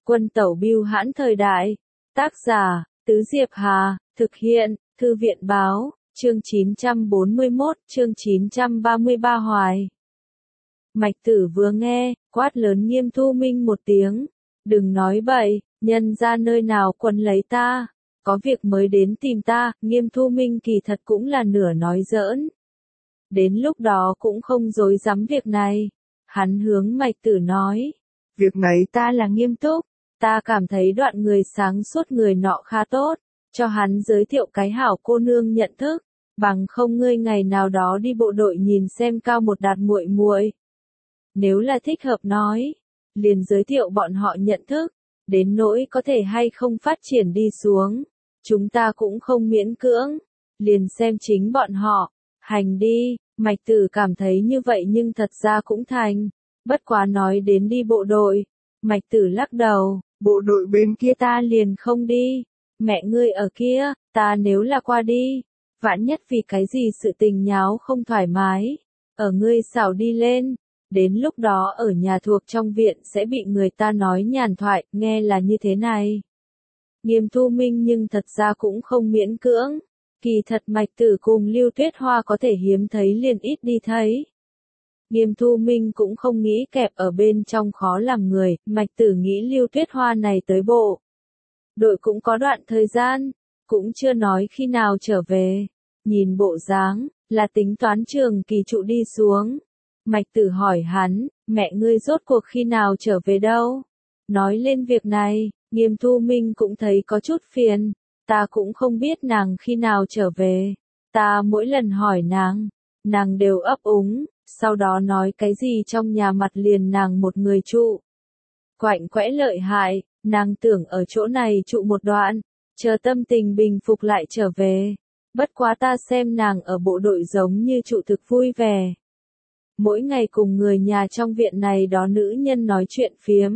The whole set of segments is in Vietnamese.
Quân tẩu bưu hãn thời đại. Tác giả, Tứ Diệp Hà, thực hiện, Thư viện báo, chương 941, chương 933 Hoài. Mạch Tử vừa nghe, quát lớn Nghiêm Thu Minh một tiếng. Đừng nói bậy, nhân ra nơi nào quấn lấy ta. Có việc mới đến tìm ta, Nghiêm Thu Minh kỳ thật cũng là nửa nói giỡn. Đến lúc đó cũng không dối dám việc này. Hắn hướng Mạch Tử nói. Việc này ta là nghiêm túc. Ta cảm thấy đoạn người sáng suốt người nọ khá tốt. Cho hắn giới thiệu cái hảo cô nương nhận thức. Bằng không ngươi ngày nào đó đi bộ đội nhìn xem Cao Một Đạt muội muội. Nếu là thích hợp nói. Liền giới thiệu bọn họ nhận thức. Đến nỗi có thể hay không phát triển đi xuống. Chúng ta cũng không miễn cưỡng. Liền xem chính bọn họ. Hành đi. Mạch Tử cảm thấy như vậy nhưng thật ra cũng thành. Bất quá nói đến đi bộ đội. Mạch Tử lắc đầu. Bộ đội bên kia ta liền không đi. Mẹ ngươi ở kia, ta nếu là qua đi. Vạn nhất vì cái gì sự tình nháo không thoải mái. Ở ngươi xảo đi lên. Đến lúc đó ở nhà thuộc trong viện sẽ bị người ta nói nhàn thoại, nghe là như thế này. Nghiêm Thu Minh nhưng thật ra cũng không miễn cưỡng. Kỳ thật Mạch Tử cùng Lưu Tuyết Hoa có thể hiếm thấy liền ít đi thấy. Nghiêm Thu Minh cũng không nghĩ kẹp ở bên trong khó làm người, Mạch Tử nghĩ Lưu Tuyết Hoa này tới bộ. Đội cũng có đoạn thời gian, cũng chưa nói khi nào trở về. Nhìn bộ dáng, là tính toán trường kỳ trụ đi xuống. Mạch Tử hỏi hắn, mẹ ngươi rốt cuộc khi nào trở về đâu? Nói lên việc này, Nghiêm Thu Minh cũng thấy có chút phiền. Ta cũng không biết nàng khi nào trở về. Ta mỗi lần hỏi nàng đều ấp úng, sau đó nói cái gì trong nhà mặt liền nàng một người trụ. Quạnh quẽ lợi hại, nàng tưởng ở chỗ này trụ một đoạn, chờ tâm tình bình phục lại trở về. Bất quá ta xem nàng ở bộ đội giống như trụ thực vui vẻ. Mỗi ngày cùng người nhà trong viện này đó nữ nhân nói chuyện phiếm.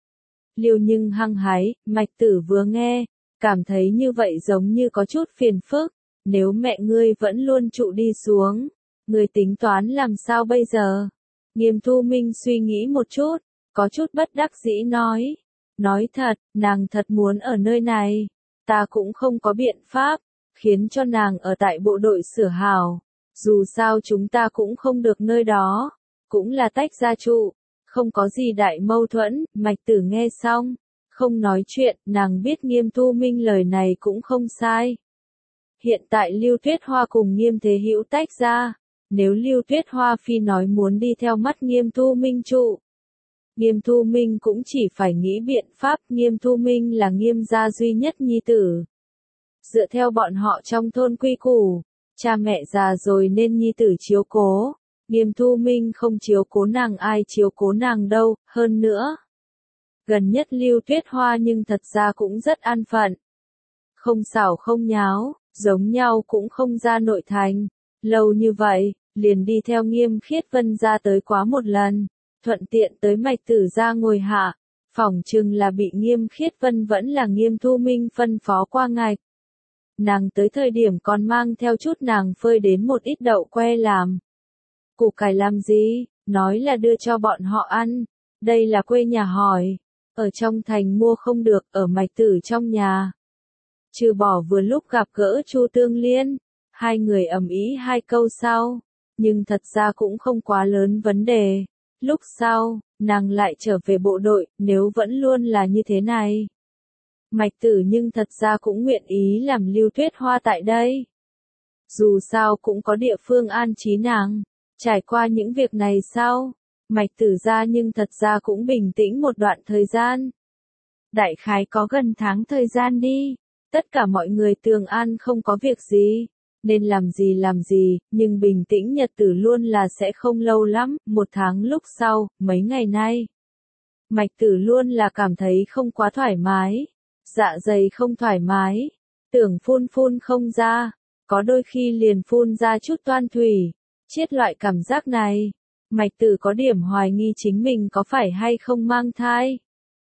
Liêu nhưng hăng hái, Mạch Tử vừa nghe, cảm thấy như vậy giống như có chút phiền phức. Nếu mẹ ngươi vẫn luôn trụ đi xuống, ngươi tính toán làm sao bây giờ? Nghiêm Thu Minh suy nghĩ một chút, có chút bất đắc dĩ nói. Nói thật, nàng thật muốn ở nơi này. Ta cũng không có biện pháp, khiến cho nàng ở tại bộ đội sửa hào. Dù sao chúng ta cũng không được nơi đó, cũng là tách ra trụ, không có gì đại mâu thuẫn. Mạch Tử nghe xong, không nói chuyện, nàng biết Nghiêm Thu Minh lời này cũng không sai. Hiện tại Lưu Tuyết Hoa cùng Nghiêm Thế Hữu tách ra, nếu Lưu Tuyết Hoa phi nói muốn đi theo mắt Nghiêm Thu Minh trụ, Nghiêm Thu Minh cũng chỉ phải nghĩ biện pháp. Nghiêm Thu Minh là Nghiêm gia duy nhất nhi tử. Dựa theo bọn họ trong thôn quy củ, cha mẹ già rồi nên nhi tử chiếu cố. Nghiêm Thu Minh không chiếu cố nàng ai chiếu cố nàng đâu, hơn nữa. Gần nhất Lưu Tuyết Hoa nhưng thật ra cũng rất an phận. Không xảo không nháo, giống nhau cũng không ra nội thành. Lâu như vậy, liền đi theo Nghiêm Khiết Vân ra tới quá một lần. Thuận tiện tới Mạch Tử ra ngồi hạ. Phỏng chừng là bị Nghiêm Khiết Vân vẫn là Nghiêm Thu Minh phân phó qua ngạch. Nàng tới thời điểm còn mang theo chút nàng phơi đến một ít đậu que làm. Củ cải làm gì? Nói là đưa cho bọn họ ăn. Đây là quê nhà hỏi. Ở trong thành mua không được, ở Mạch Tử trong nhà. Trừ bỏ vừa lúc gặp gỡ Chu Tương Liên. Hai người ầm ĩ hai câu sau. Nhưng thật ra cũng không quá lớn vấn đề. Lúc sau, nàng lại trở về bộ đội, nếu vẫn luôn là như thế này. Mạch Tử nhưng thật ra cũng nguyện ý làm Lưu Tuyết Hoa tại đây. Dù sao cũng có địa phương an trí nàng. Trải qua những việc này sau, Mạch Tử ra nhưng thật ra cũng bình tĩnh một đoạn thời gian. Đại khái có gần tháng thời gian đi. Tất cả mọi người tường an không có việc gì. Nên làm gì, nhưng bình tĩnh nhật tử luôn là sẽ không lâu lắm. Một tháng lúc sau, mấy ngày nay. Mạch Tử luôn là cảm thấy không quá thoải mái. Dạ dày không thoải mái. Tưởng phun không ra. Có đôi khi liền phun ra chút toan thủy. Chết loại cảm giác này. Mạch Tử có điểm hoài nghi chính mình có phải hay không mang thai.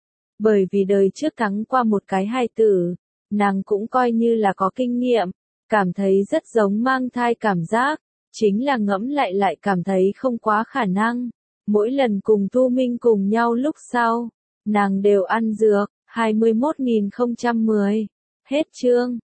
Bởi vì đời trước cắn qua một cái hài tử. Nàng cũng coi như là có kinh nghiệm. Cảm thấy rất giống mang thai cảm giác. Chính là ngẫm lại cảm thấy không quá khả năng. Mỗi lần cùng Thu Minh cùng nhau lúc sau. Nàng đều ăn dược. 21010. Hết chương.